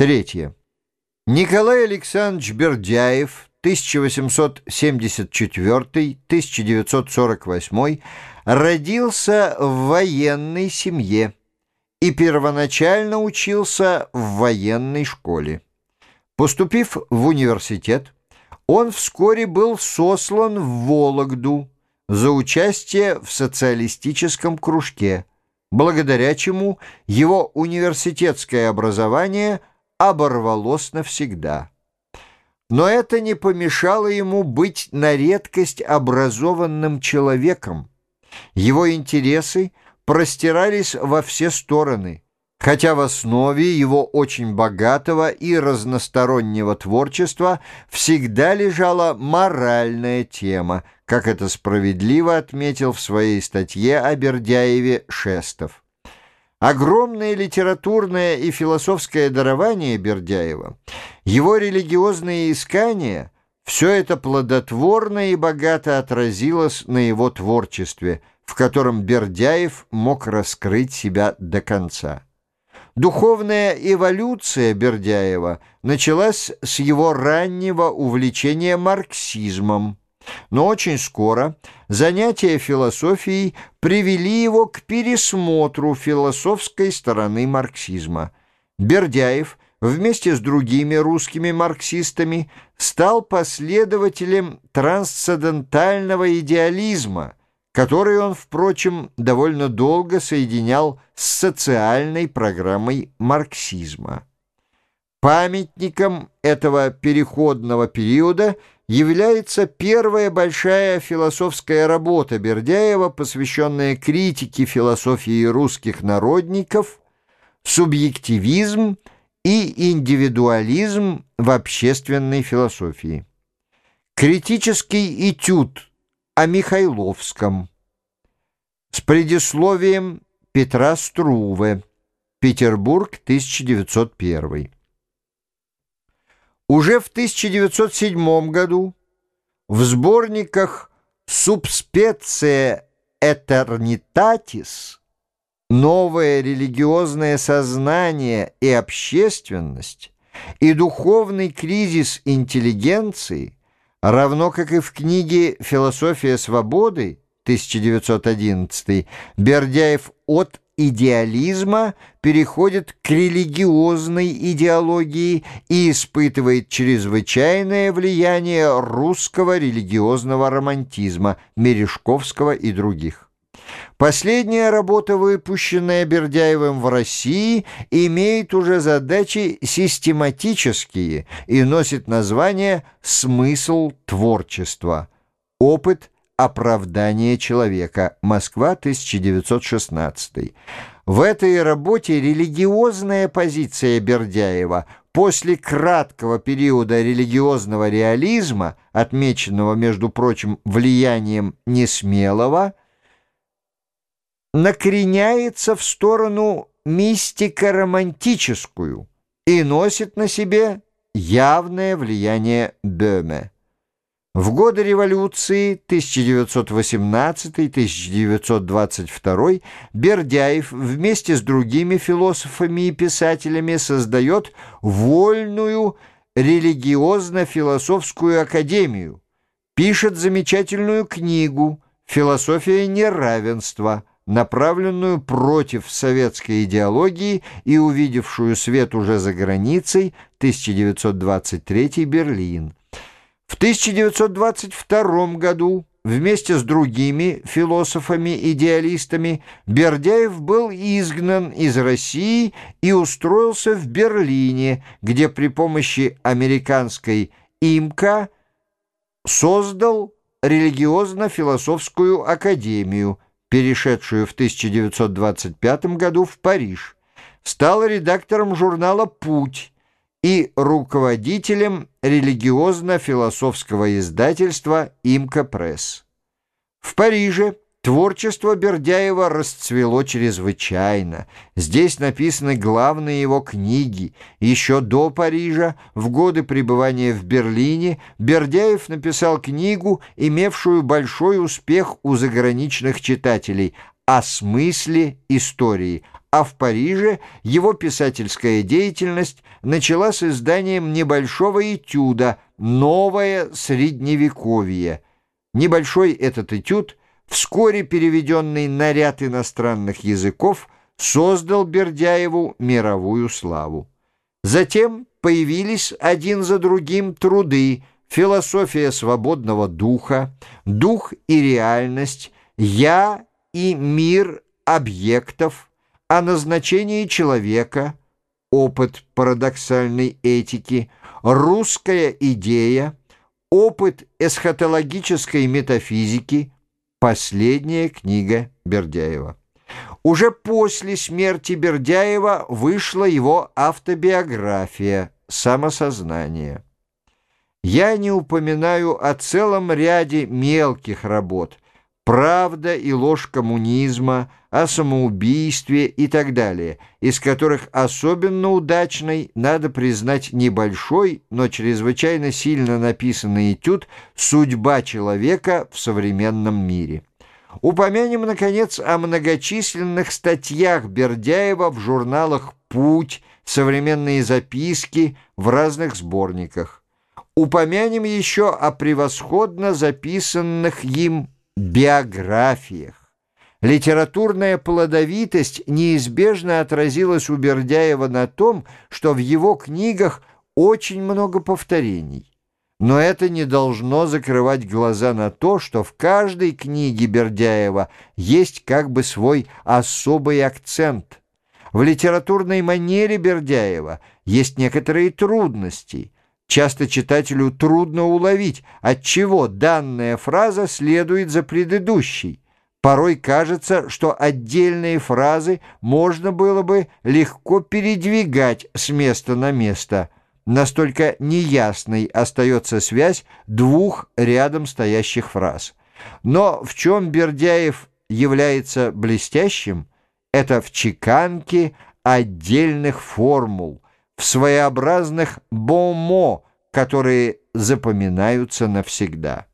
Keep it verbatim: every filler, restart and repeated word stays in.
Третье. Николай Александрович Бердяев, тысяча восемьсот семьдесят четвёртый — тысяча девятьсот сорок восьмой, родился в военной семье и первоначально учился в военной школе. Поступив в университет, он вскоре был сослан в Вологду за участие в социалистическом кружке, благодаря чему его университетское образование оборвалось навсегда. Но это не помешало ему быть на редкость образованным человеком. Его интересы простирались во все стороны, хотя в основе его очень богатого и разностороннего творчества всегда лежала моральная тема, как это справедливо отметил в своей статье о Бердяеве Шестов. Огромное литературное и философское дарование Бердяева, его религиозные искания — все это плодотворно и богато отразилось на его творчестве, в котором Бердяев мог раскрыть себя до конца. Духовная эволюция Бердяева началась с его раннего увлечения марксизмом, но очень скоро занятия философией привели его к пересмотру философской стороны марксизма. Бердяев вместе с другими русскими марксистами стал последователем трансцендентального идеализма, который он, впрочем, довольно долго соединял с социальной программой марксизма. Памятником этого переходного периода является первая большая философская работа Бердяева, посвященная критике философии русских народников, субъективизм и индивидуализм в общественной философии. Критический этюд о Михайловском с предисловием Петра Струве. Петербург, тысяча девятьсот первый. Уже в тысяча девятьсот седьмом году в сборниках «Subspecie Eternitatis» «Новое религиозное сознание и общественность» и «Духовный кризис интеллигенции», равно как и в книге «Философия свободы» тысяча девятьсот одиннадцатый, Бердяев от идеализма переходит к религиозной идеологии и испытывает чрезвычайное влияние русского религиозного романтизма Мережковского и других. Последняя работа, выпущенная Бердяевым в России, имеет уже задачи систематические и носит название «Смысл творчества. Опыт оправдания человека. Москва, тысяча девятьсот шестнадцатый». В этой работе религиозная позиция Бердяева после краткого периода религиозного реализма, отмеченного, между прочим, влиянием Несмелого, накреняется в сторону мистико-романтическую и носит на себе явное влияние Бöhme. В годы революции тысяча девятьсот восемнадцатый — тысяча девятьсот двадцать второй Бердяев вместе с другими философами и писателями создает вольную религиозно-философскую академию, пишет замечательную книгу «Философия неравенства», направленную против советской идеологии и увидевшую свет уже за границей, тысяча девятьсот двадцать третий, Берлин. В тысяча девятьсот двадцать втором году вместе с другими философами-идеалистами Бердяев был изгнан из России и устроился в Берлине, где при помощи американской ИМКА создал религиозно-философскую академию, перешедшую в тысяча девятьсот двадцать пятом году в Париж, стал редактором журнала «Путь» и руководителем религиозно-философского издательства «Имка Пресс». В Париже творчество Бердяева расцвело чрезвычайно. Здесь написаны главные его книги. Еще до Парижа, в годы пребывания в Берлине, Бердяев написал книгу, имевшую большой успех у заграничных читателей, о смысле истории, а в Париже его писательская деятельность начала с изданием небольшого этюда «Новое средневековье». Небольшой этот этюд, вскоре переведенный на ряд иностранных языков, создал Бердяеву мировую славу. Затем появились один за другим труды «Философия свободного духа», «Дух и реальность», «Я и мир объектов», «О назначении человека», «Опыт парадоксальной этики», «Русская идея», «Опыт эсхатологической метафизики», последняя книга Бердяева. Уже после смерти Бердяева вышла его автобиография «Самосознание». Я не упоминаю о целом ряде мелких работ «Правда и ложь коммунизма», о самоубийстве и так далее, из которых особенно удачной, надо признать, небольшой, но чрезвычайно сильно написанный этюд «Судьба человека в современном мире». Упомянем, наконец, о многочисленных статьях Бердяева в журналах «Путь», «Современные записки», в разных сборниках. Упомянем еще о превосходно записанных им биографиях. Литературная плодовитость неизбежно отразилась у Бердяева на том, что в его книгах очень много повторений. Но это не должно закрывать глаза на то, что в каждой книге Бердяева есть как бы свой особый акцент. В литературной манере Бердяева есть некоторые трудности. Часто читателю трудно уловить, отчего данная фраза следует за предыдущей. Порой кажется, что отдельные фразы можно было бы легко передвигать с места на место. Настолько неясной остается связь двух рядом стоящих фраз. Но в чем Бердяев является блестящим, это в чеканке отдельных формул, в своеобразных «бон-мо», которые запоминаются навсегда.